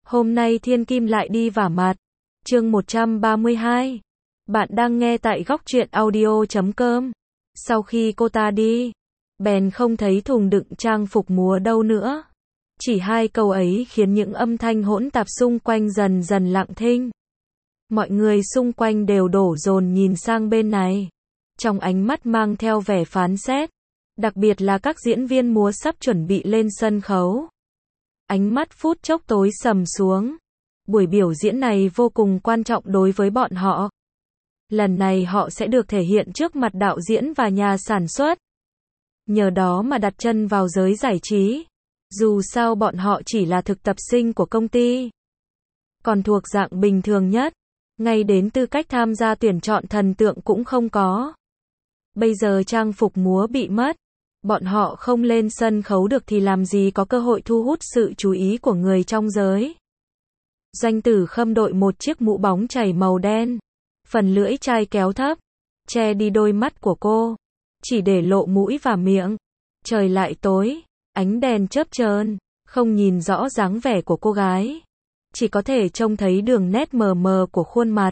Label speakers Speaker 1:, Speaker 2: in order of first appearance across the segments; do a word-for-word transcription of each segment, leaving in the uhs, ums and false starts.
Speaker 1: Hôm nay Thiên Kim lại đi vả mặt. Chương một trăm ba mươi hai. Bạn đang nghe tại góc truyện audio chấm com. Sau khi cô ta đi, bèn không thấy thùng đựng trang phục múa đâu nữa. Chỉ hai câu ấy khiến những âm thanh hỗn tạp xung quanh dần dần lặng thinh. Mọi người xung quanh đều đổ dồn nhìn sang bên này, trong ánh mắt mang theo vẻ phán xét, đặc biệt là các diễn viên múa sắp chuẩn bị lên sân khấu. Ánh mắt phút chốc tối sầm xuống. Buổi biểu diễn này vô cùng quan trọng đối với bọn họ. Lần này họ sẽ được thể hiện trước mặt đạo diễn và nhà sản xuất. Nhờ đó mà đặt chân vào giới giải trí. Dù sao bọn họ chỉ là thực tập sinh của công ty, còn thuộc dạng bình thường nhất, ngay đến tư cách tham gia tuyển chọn thần tượng cũng không có. Bây giờ trang phục múa bị mất, bọn họ không lên sân khấu được thì làm gì có cơ hội thu hút sự chú ý của người trong giới. Doanh Tử Khâm đội một chiếc mũ bóng chảy màu đen, phần lưỡi chai kéo thấp, che đi đôi mắt của cô, chỉ để lộ mũi và miệng. Trời lại tối, ánh đèn chớp chờn, không nhìn rõ dáng vẻ của cô gái, chỉ có thể trông thấy đường nét mờ mờ của khuôn mặt.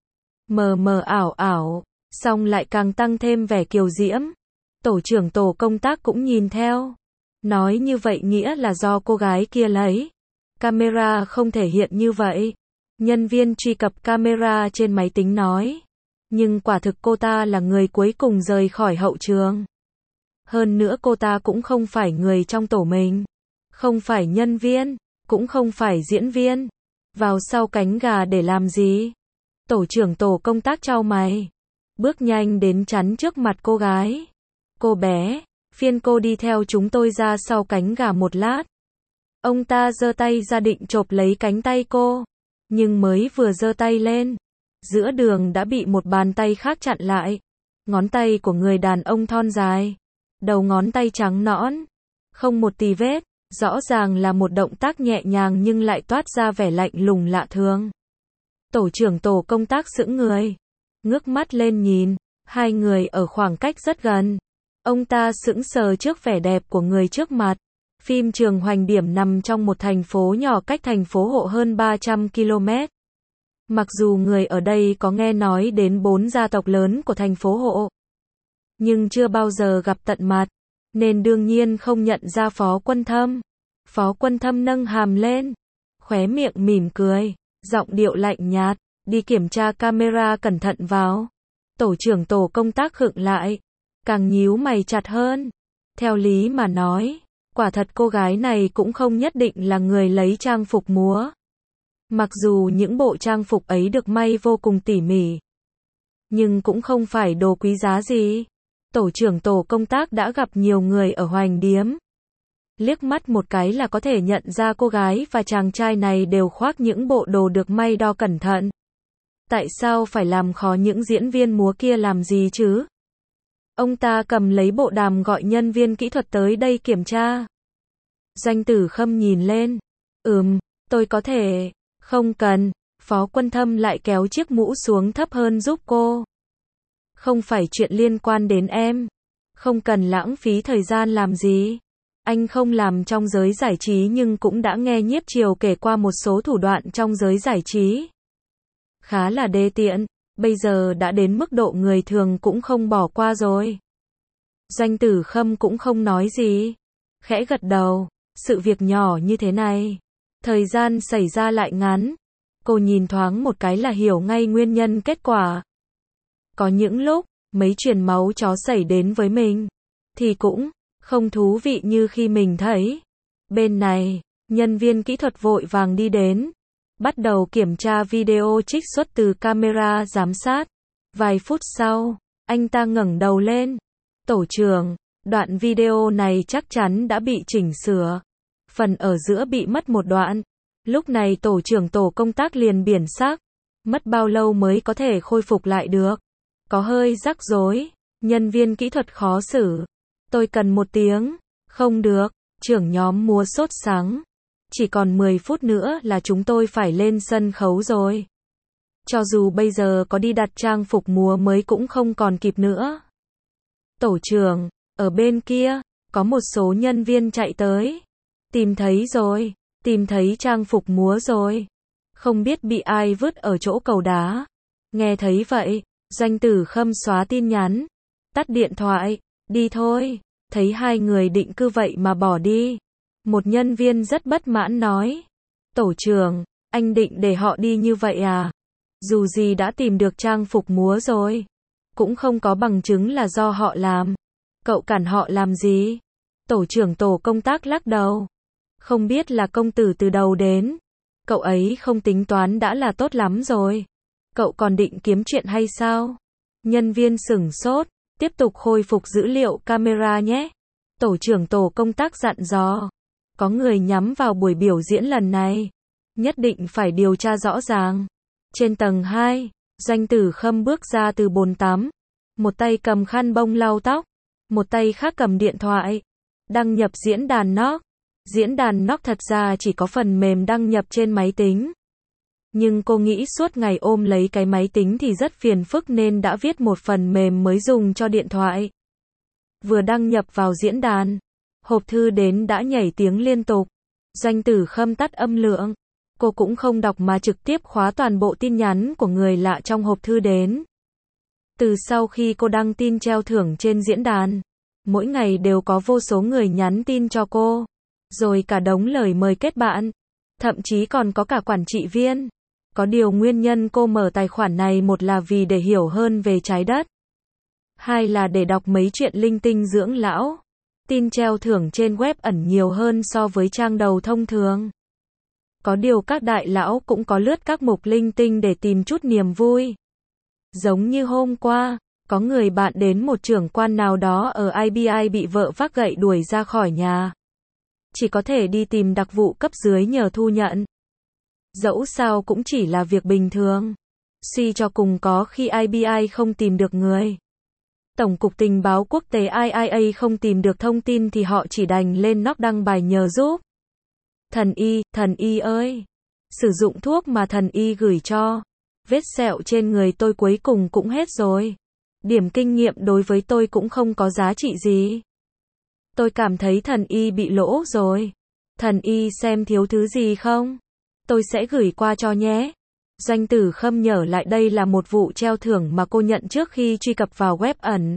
Speaker 1: Mờ mờ ảo ảo, song lại càng tăng thêm vẻ kiều diễm. Tổ trưởng tổ công tác cũng nhìn theo. Nói như vậy nghĩa là do cô gái kia lấy camera không thể hiện như vậy. Nhân viên truy cập camera trên máy tính nói. Nhưng quả thực cô ta là người cuối cùng rời khỏi hậu trường. Hơn nữa cô ta cũng không phải người trong tổ mình. Không phải nhân viên, cũng không phải diễn viên. Vào sau cánh gà để làm gì? Tổ trưởng tổ công tác chau mày, bước nhanh đến chắn trước mặt cô gái. Cô bé, phiên cô đi theo chúng tôi ra sau cánh gà một lát. Ông ta giơ tay ra định chộp lấy cánh tay cô, nhưng mới vừa giơ tay lên, giữa đường đã bị một bàn tay khác chặn lại. Ngón tay của người đàn ông thon dài, đầu ngón tay trắng nõn, không một tì vết, rõ ràng là một động tác nhẹ nhàng nhưng lại toát ra vẻ lạnh lùng lạ thường. Tổ trưởng tổ công tác sững người, ngước mắt lên nhìn, hai người ở khoảng cách rất gần. Ông ta sững sờ trước vẻ đẹp của người trước mặt. Phim trường Hoành Điểm nằm trong một thành phố nhỏ cách thành phố Hộ hơn ba trăm ki lô mét. Mặc dù người ở đây có nghe nói đến bốn gia tộc lớn của thành phố Hộ, nhưng chưa bao giờ gặp tận mặt, nên đương nhiên không nhận ra Phó Quân Thâm. Phó Quân Thâm nâng hàm lên, khóe miệng mỉm cười, giọng điệu lạnh nhạt, đi kiểm tra camera cẩn thận vào. Tổ trưởng tổ công tác khựng lại, càng nhíu mày chặt hơn. Theo lý mà nói, quả thật cô gái này cũng không nhất định là người lấy trang phục múa. Mặc dù những bộ trang phục ấy được may vô cùng tỉ mỉ, nhưng cũng không phải đồ quý giá gì. Tổ trưởng tổ công tác đã gặp nhiều người ở Hoành Điếm. Liếc mắt một cái là có thể nhận ra cô gái và chàng trai này đều khoác những bộ đồ được may đo cẩn thận. Tại sao phải làm khó những diễn viên múa kia làm gì chứ? Ông ta cầm lấy bộ đàm gọi nhân viên kỹ thuật tới đây kiểm tra. Doanh Tử Khâm nhìn lên. Ừm, tôi có thể. Không cần. Phó Quân Thâm lại kéo chiếc mũ xuống thấp hơn giúp cô. Không phải chuyện liên quan đến em. Không cần lãng phí thời gian làm gì. Anh không làm trong giới giải trí nhưng cũng đã nghe Nhiếp Triều kể qua một số thủ đoạn trong giới giải trí. Khá là đê tiện, bây giờ đã đến mức độ người thường cũng không bỏ qua rồi. Doanh Tử Khâm cũng không nói gì, khẽ gật đầu. Sự việc nhỏ như thế này, thời gian xảy ra lại ngắn. Cô nhìn thoáng một cái là hiểu ngay nguyên nhân kết quả. Có những lúc, mấy chuyện máu chó xảy đến với mình, thì cũng không thú vị như khi mình thấy. Bên này, nhân viên kỹ thuật vội vàng đi đến, bắt đầu kiểm tra video trích xuất từ camera giám sát. Vài phút sau, anh ta ngẩng đầu lên. Tổ trưởng, đoạn video này chắc chắn đã bị chỉnh sửa. Phần ở giữa bị mất một đoạn. Lúc này tổ trưởng tổ công tác liền biển sắc. Mất bao lâu mới có thể khôi phục lại được? Có hơi rắc rối. Nhân viên kỹ thuật khó xử. Tôi cần một tiếng. Không được. Trưởng nhóm múa sốt sắng. Chỉ còn mười phút nữa là chúng tôi phải lên sân khấu rồi. Cho dù bây giờ có đi đặt trang phục múa mới cũng không còn kịp nữa. Tổ trưởng, ở bên kia, có một số nhân viên chạy tới. Tìm thấy rồi. Tìm thấy trang phục múa rồi. Không biết bị ai vứt ở chỗ cầu đá. Nghe thấy vậy, Doanh Tử Khâm xóa tin nhắn, tắt điện thoại, đi thôi. Thấy hai người định cứ vậy mà bỏ đi. Một nhân viên rất bất mãn nói. Tổ trưởng, anh định để họ đi như vậy à? Dù gì đã tìm được trang phục múa rồi. Cũng không có bằng chứng là do họ làm. Cậu cản họ làm gì? Tổ trưởng tổ công tác lắc đầu. Không biết là công tử từ đầu đến. Cậu ấy không tính toán đã là tốt lắm rồi. Cậu còn định kiếm chuyện hay sao? Nhân viên sửng sốt, tiếp tục khôi phục dữ liệu camera nhé. Tổ trưởng tổ công tác dặn dò. Có người nhắm vào buổi biểu diễn lần này. Nhất định phải điều tra rõ ràng. Trên tầng hai, Doanh Tử Khâm bước ra từ bồn tắm. Một tay cầm khăn bông lau tóc. Một tay khác cầm điện thoại. Đăng nhập diễn đàn Nook. Diễn đàn Nook thật ra chỉ có phần mềm đăng nhập trên máy tính. Nhưng cô nghĩ suốt ngày ôm lấy cái máy tính thì rất phiền phức nên đã viết một phần mềm mới dùng cho điện thoại. Vừa đăng nhập vào diễn đàn, hộp thư đến đã nhảy tiếng liên tục. Doanh Tử Khâm tắt âm lượng. Cô cũng không đọc mà trực tiếp khóa toàn bộ tin nhắn của người lạ trong hộp thư đến. Từ sau khi cô đăng tin treo thưởng trên diễn đàn, mỗi ngày đều có vô số người nhắn tin cho cô. Rồi cả đống lời mời kết bạn. Thậm chí còn có cả quản trị viên. Có điều nguyên nhân cô mở tài khoản này, một là vì để hiểu hơn về trái đất. Hai là để đọc mấy chuyện linh tinh dưỡng lão. Tin treo thưởng trên web ẩn nhiều hơn so với trang đầu thông thường. Có điều các đại lão cũng có lướt các mục linh tinh để tìm chút niềm vui. Giống như hôm qua, có người bạn đến một trưởng quan nào đó ở i bê i bị vợ vác gậy đuổi ra khỏi nhà. Chỉ có thể đi tìm đặc vụ cấp dưới nhờ thu nhận. Dẫu sao cũng chỉ là việc bình thường. Suy cho cùng có khi i bê i không tìm được người. Tổng cục Tình báo Quốc tế i a a không tìm được thông tin thì họ chỉ đành lên Nook đăng bài nhờ giúp. Thần y, thần y ơi! Sử dụng thuốc mà thần y gửi cho. Vết sẹo trên người tôi cuối cùng cũng hết rồi. Điểm kinh nghiệm đối với tôi cũng không có giá trị gì. Tôi cảm thấy thần y bị lỗ rồi. Thần y xem thiếu thứ gì không? Tôi sẽ gửi qua cho nhé. Doanh Tử Khâm nhớ lại đây là một vụ treo thưởng mà cô nhận trước khi truy cập vào web ẩn.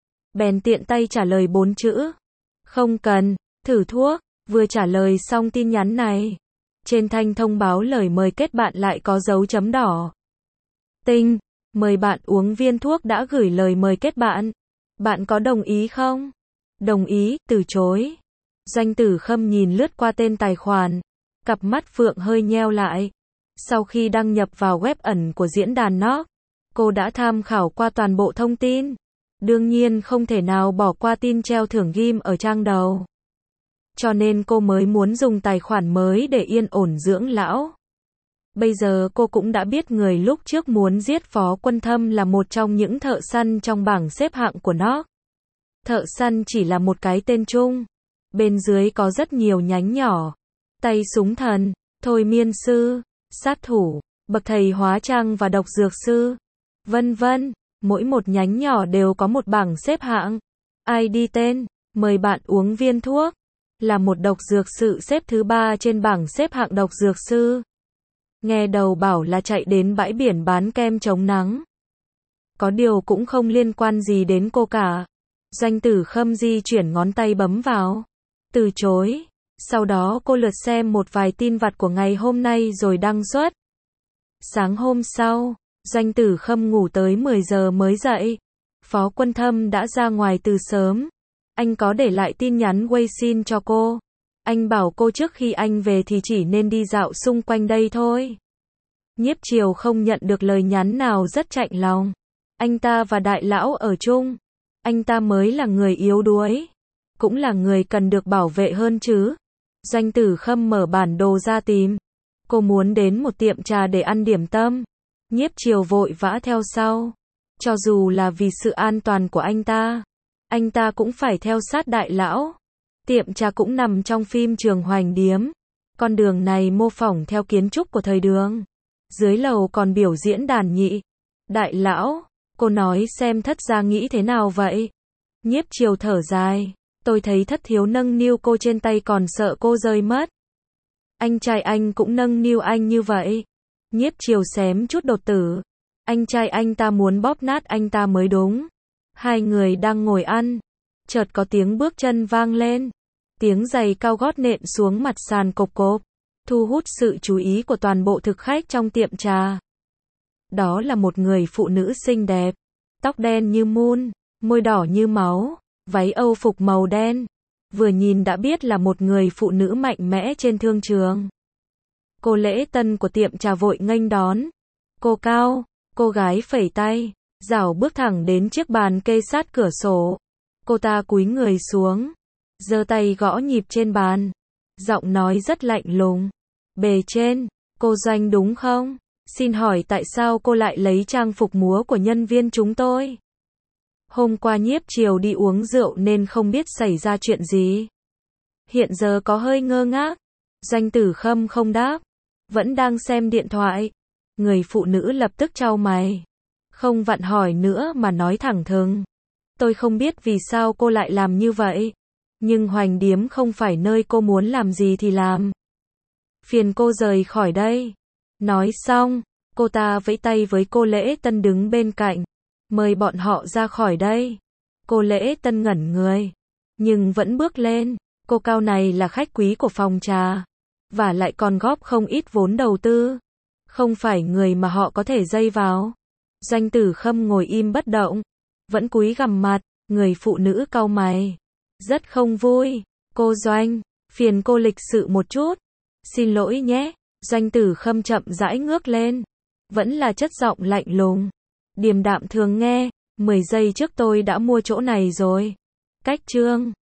Speaker 1: Bèn tiện tay trả lời bốn chữ. Không cần, thử thuốc. Vừa trả lời xong tin nhắn này. Trên thanh thông báo lời mời kết bạn lại có dấu chấm đỏ. Tinh, mời bạn uống viên thuốc đã gửi lời mời kết bạn. Bạn có đồng ý không? Đồng ý, từ chối. Doanh Tử Khâm nhìn lướt qua tên tài khoản. Cặp mắt phượng hơi nheo lại. Sau khi đăng nhập vào web ẩn của diễn đàn Nook, cô đã tham khảo qua toàn bộ thông tin. Đương nhiên không thể nào bỏ qua tin treo thưởng ghim ở trang đầu. Cho nên cô mới muốn dùng tài khoản mới để yên ổn dưỡng lão. Bây giờ cô cũng đã biết người lúc trước muốn giết Phó Quân Thâm là một trong những thợ săn trong bảng xếp hạng của Nook. Thợ săn chỉ là một cái tên chung. Bên dưới có rất nhiều nhánh nhỏ. Tay súng thần, thôi miên sư, sát thủ, bậc thầy hóa trang và độc dược sư, vân vân. Mỗi một nhánh nhỏ đều có một bảng xếp hạng. i đê tên, mời bạn uống viên thuốc, là một độc dược sư xếp thứ ba trên bảng xếp hạng độc dược sư. Nghe đầu bảo là chạy đến bãi biển bán kem chống nắng. Có điều cũng không liên quan gì đến cô cả. Doanh Tử Khâm di chuyển ngón tay bấm vào. Từ chối. Sau đó cô lượt xem một vài tin vặt của ngày hôm nay rồi đăng xuất. Sáng hôm sau, Doanh Tử Khâm ngủ tới mười giờ mới dậy. Phó Quân Thâm đã ra ngoài từ sớm. Anh có để lại tin nhắn Weixin cho cô. Anh bảo cô trước khi anh về thì chỉ nên đi dạo xung quanh đây thôi. Nhiếp Triều không nhận được lời nhắn nào rất chạnh lòng. Anh ta và đại lão ở chung. Anh ta mới là người yếu đuối. Cũng là người cần được bảo vệ hơn chứ. Doanh Tử Khâm mở bản đồ ra tìm. Cô muốn đến một tiệm trà để ăn điểm tâm. Nhiếp Triều vội vã theo sau. Cho dù là vì sự an toàn của anh ta, anh ta cũng phải theo sát đại lão. Tiệm trà cũng nằm trong phim Trường Hoành Điếm. Con đường này mô phỏng theo kiến trúc của thời Đường. Dưới lầu còn biểu diễn đàn nhị. Đại lão, cô nói xem Thất gia nghĩ thế nào vậy? Nhiếp Triều thở dài. Tôi thấy Thất thiếu nâng niu cô trên tay còn sợ cô rơi mất. Anh trai anh cũng nâng niu anh như vậy. Nhiếp Triều xém chút đột tử. Anh trai anh ta muốn bóp nát anh ta mới đúng. Hai người đang ngồi ăn. Chợt có tiếng bước chân vang lên. Tiếng giày cao gót nện xuống mặt sàn cộp cộp. Thu hút sự chú ý của toàn bộ thực khách trong tiệm trà. Đó là một người phụ nữ xinh đẹp. Tóc đen như mun, môi đỏ như máu, váy Âu phục màu đen. Vừa nhìn đã biết là một người phụ nữ mạnh mẽ trên thương trường. Cô lễ tân của tiệm trà vội nghênh đón. Cô Cao, cô gái phẩy tay, rảo bước thẳng đến chiếc bàn kê sát cửa sổ. Cô ta cúi người xuống, giơ tay gõ nhịp trên bàn. Giọng nói rất lạnh lùng. Bề trên, cô Doanh đúng không? Xin hỏi tại sao cô lại lấy trang phục múa của nhân viên chúng tôi? Hôm qua Nhiếp Triều đi uống rượu nên không biết xảy ra chuyện gì. Hiện giờ có hơi ngơ ngác. Doanh Tử Khâm không đáp. Vẫn đang xem điện thoại. Người phụ nữ lập tức chau mày. Không vặn hỏi nữa mà nói thẳng thừng. Tôi không biết vì sao cô lại làm như vậy. Nhưng Hoành Điếm không phải nơi cô muốn làm gì thì làm. Phiền cô rời khỏi đây. Nói xong, cô ta vẫy tay với cô Lễ Tân đứng bên cạnh. Mời bọn họ ra khỏi đây. Cô Lễ Tân ngẩn người. Nhưng vẫn bước lên. Cô Cao này là khách quý của phòng trà. Và lại còn góp không ít vốn đầu tư. Không phải người mà họ có thể dây vào. Doanh Tử Khâm ngồi im bất động. Vẫn cúi gằm mặt. Người phụ nữ cau mày. Rất không vui. Cô Doanh, phiền cô lịch sự một chút. Xin lỗi nhé. Doanh Tử Khâm chậm rãi ngước lên. Vẫn là chất giọng lạnh lùng. Điềm đạm thường nghe. mười giây trước tôi đã mua chỗ này rồi. Cách chương